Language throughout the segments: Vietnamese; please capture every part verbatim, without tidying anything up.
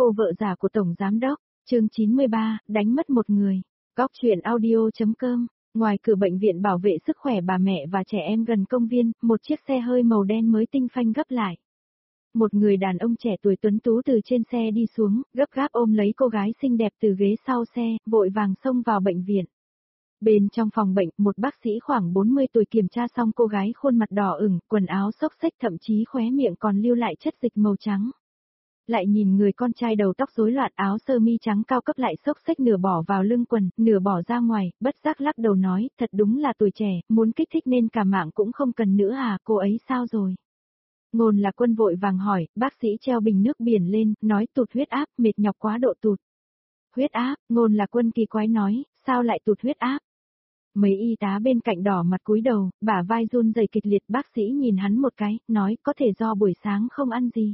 cô vợ già của Tổng Giám Đốc, chương chín mươi ba, đánh mất một người. Góc chuyện audio.com, ngoài cửa bệnh viện bảo vệ sức khỏe bà mẹ và trẻ em gần công viên, một chiếc xe hơi màu đen mới tinh phanh gấp lại. Một người đàn ông trẻ tuổi tuấn tú từ trên xe đi xuống, gấp gáp ôm lấy cô gái xinh đẹp từ ghế sau xe, vội vàng xông vào bệnh viện. Bên trong phòng bệnh, một bác sĩ khoảng bốn mươi tuổi kiểm tra xong cô gái khuôn mặt đỏ ửng, quần áo xốc xếch thậm chí khóe miệng còn lưu lại chất dịch màu trắng. Lại nhìn người con trai đầu tóc rối loạn áo sơ mi trắng cao cấp lại xốc xếch nửa bỏ vào lưng quần, nửa bỏ ra ngoài, bất giác lắc đầu nói, thật đúng là tuổi trẻ, muốn kích thích nên cả mạng cũng không cần nữa à, cô ấy sao rồi? Ngôn Lạc Quân vội vàng hỏi, bác sĩ treo bình nước biển lên, nói tụt huyết áp, mệt nhọc quá độ tụt. Huyết áp, Ngôn Lạc Quân kỳ quái nói, sao lại tụt huyết áp? Mấy y tá bên cạnh đỏ mặt cúi đầu, bả vai run rẩy kịch liệt, bác sĩ nhìn hắn một cái, nói có thể do buổi sáng không ăn gì.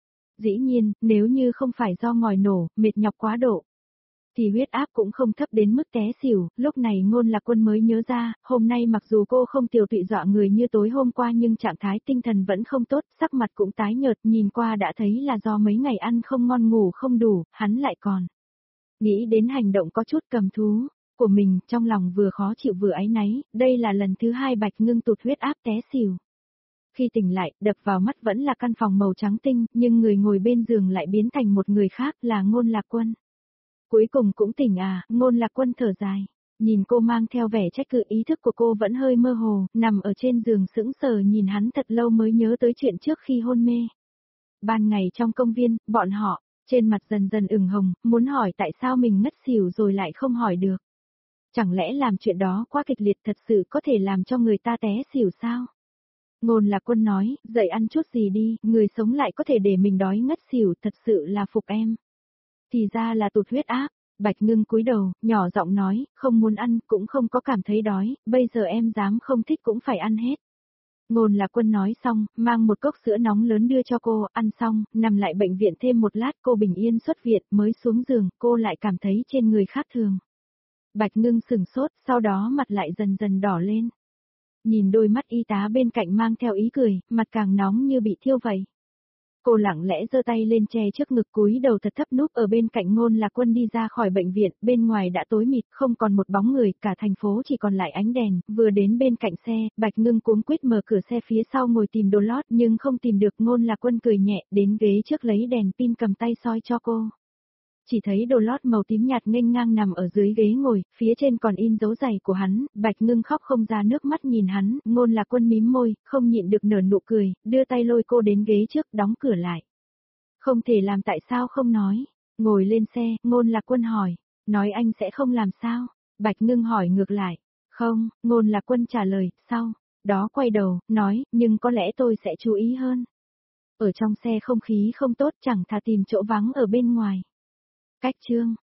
Dĩ nhiên, nếu như không phải do ngòi nổ, mệt nhọc quá độ, thì huyết áp cũng không thấp đến mức té xỉu. Lúc này Ngôn Lạc Quân mới nhớ ra, hôm nay mặc dù cô không tiều tụy dọa người như tối hôm qua nhưng trạng thái tinh thần vẫn không tốt, sắc mặt cũng tái nhợt, nhìn qua đã thấy là do mấy ngày ăn không ngon ngủ không đủ, hắn lại còn nghĩ đến hành động có chút cầm thú của mình, trong lòng vừa khó chịu vừa áy náy, đây là lần thứ hai Bạch Ngưng tụt huyết áp té xỉu. Khi tỉnh lại, đập vào mắt vẫn là căn phòng màu trắng tinh, nhưng người ngồi bên giường lại biến thành một người khác, là Ngôn Lạc Quân. Cuối cùng cũng tỉnh à, Ngôn Lạc Quân thở dài. Nhìn cô mang theo vẻ trách cứ, ý thức của cô vẫn hơi mơ hồ, nằm ở trên giường sững sờ nhìn hắn thật lâu mới nhớ tới chuyện trước khi hôn mê. Ban ngày trong công viên, bọn họ, trên mặt dần dần ửng hồng, muốn hỏi tại sao mình ngất xỉu rồi lại không hỏi được. Chẳng lẽ làm chuyện đó quá kịch liệt thật sự có thể làm cho người ta té xỉu sao? Ngôn Lạc Quân nói, dậy ăn chút gì đi, người sống lại có thể để mình đói ngất xỉu, thật sự là phục em. Thì ra là tụt huyết áp. Bạch Ngưng cúi đầu, nhỏ giọng nói, không muốn ăn, cũng không có cảm thấy đói, bây giờ em dám không thích cũng phải ăn hết. Ngôn Lạc Quân nói xong, mang một cốc sữa nóng lớn đưa cho cô, ăn xong, nằm lại bệnh viện thêm một lát, cô bình yên xuất viện, mới xuống giường, cô lại cảm thấy trên người khác thường. Bạch Ngưng sửng sốt, sau đó mặt lại dần dần đỏ lên. Nhìn đôi mắt y tá bên cạnh mang theo ý cười, mặt càng nóng như bị thiêu vậy. Cô lặng lẽ giơ tay lên che trước ngực cúi đầu thật thấp núp ở bên cạnh Ngôn Lạc Quân đi ra khỏi bệnh viện, bên ngoài đã tối mịt, không còn một bóng người, cả thành phố chỉ còn lại ánh đèn, vừa đến bên cạnh xe, Bạch Ngưng cuống quýt mở cửa xe phía sau ngồi tìm đồ lót nhưng không tìm được. Ngôn Lạc Quân cười nhẹ, đến ghế trước lấy đèn pin cầm tay soi cho cô. Chỉ thấy đồ lót màu tím nhạt nghênh ngang nằm ở dưới ghế ngồi, phía trên còn in dấu giày của hắn, Bạch Ngưng khóc không ra nước mắt nhìn hắn, Ngôn Lạc Quân mím môi, không nhịn được nở nụ cười, đưa tay lôi cô đến ghế trước, đóng cửa lại. Không thể làm tại sao không nói, ngồi lên xe, Ngôn Lạc Quân hỏi, nói anh sẽ không làm sao, Bạch Ngưng hỏi ngược lại, không, Ngôn Lạc Quân trả lời, sau, đó quay đầu, nói, nhưng có lẽ tôi sẽ chú ý hơn. Ở trong xe không khí không tốt, chẳng thà tìm chỗ vắng ở bên ngoài. Cách chương